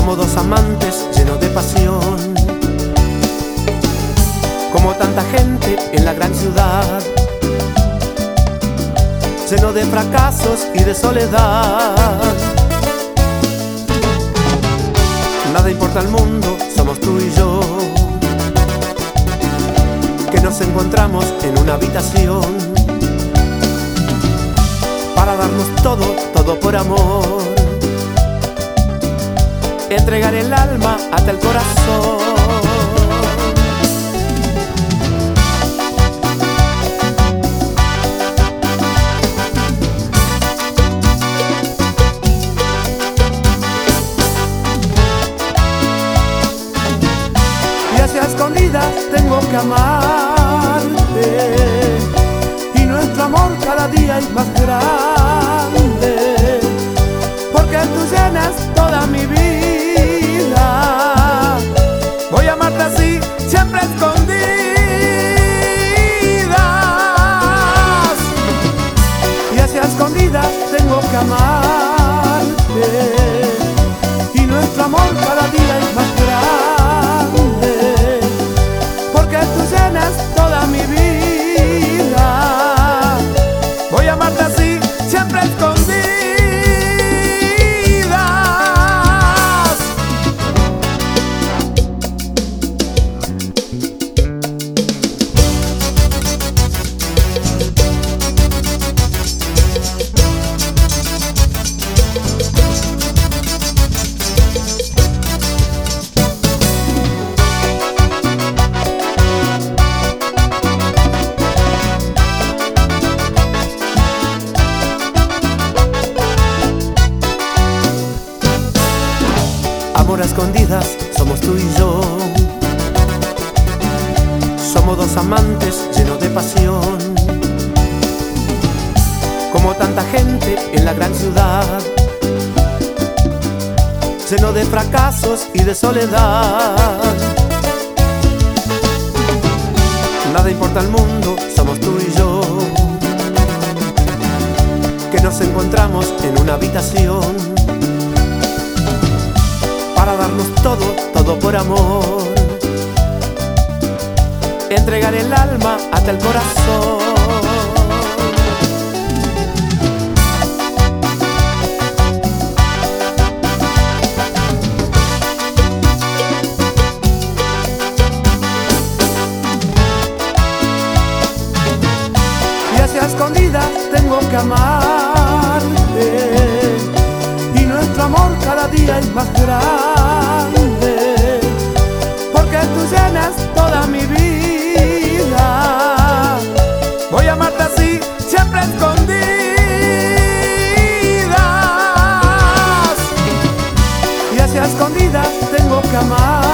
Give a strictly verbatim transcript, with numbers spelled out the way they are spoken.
Somos dos amantes llenos de pasión, como tanta gente en la gran ciudad, lleno de fracasos y de soledad. Nada importa al mundo, somos tú y yo, que nos encontramos en una habitación para darnos todo, todo por amor, entregar el alma hasta el corazón. Y hacia escondidas tengo que amarte, y nuestro amor cada día es más grande, porque tú llenas toda mi vida. Voy a amarte así, siempre escondidas. Y hacia escondidas tengo que amarte, y nuestro amor cada día es más grande, porque tú llenas toda mi vida. Voy a amarte así, siempre escondidas. Amor a escondidas, somos tú y yo, somos dos amantes llenos de pasión, como tanta gente en la gran ciudad, lleno de fracasos y de soledad. Nada importa al mundo, somos tú y yo, que nos encontramos en una habitación para darnos todo, todo por amor, entregar el alma hasta el corazón. Y hacia escondidas tengo que amarte, y nuestro amor cada día es más grande, porque tú llenas toda mi vida. Voy a amarte así, siempre escondidas. Y hacia escondidas tengo que amar.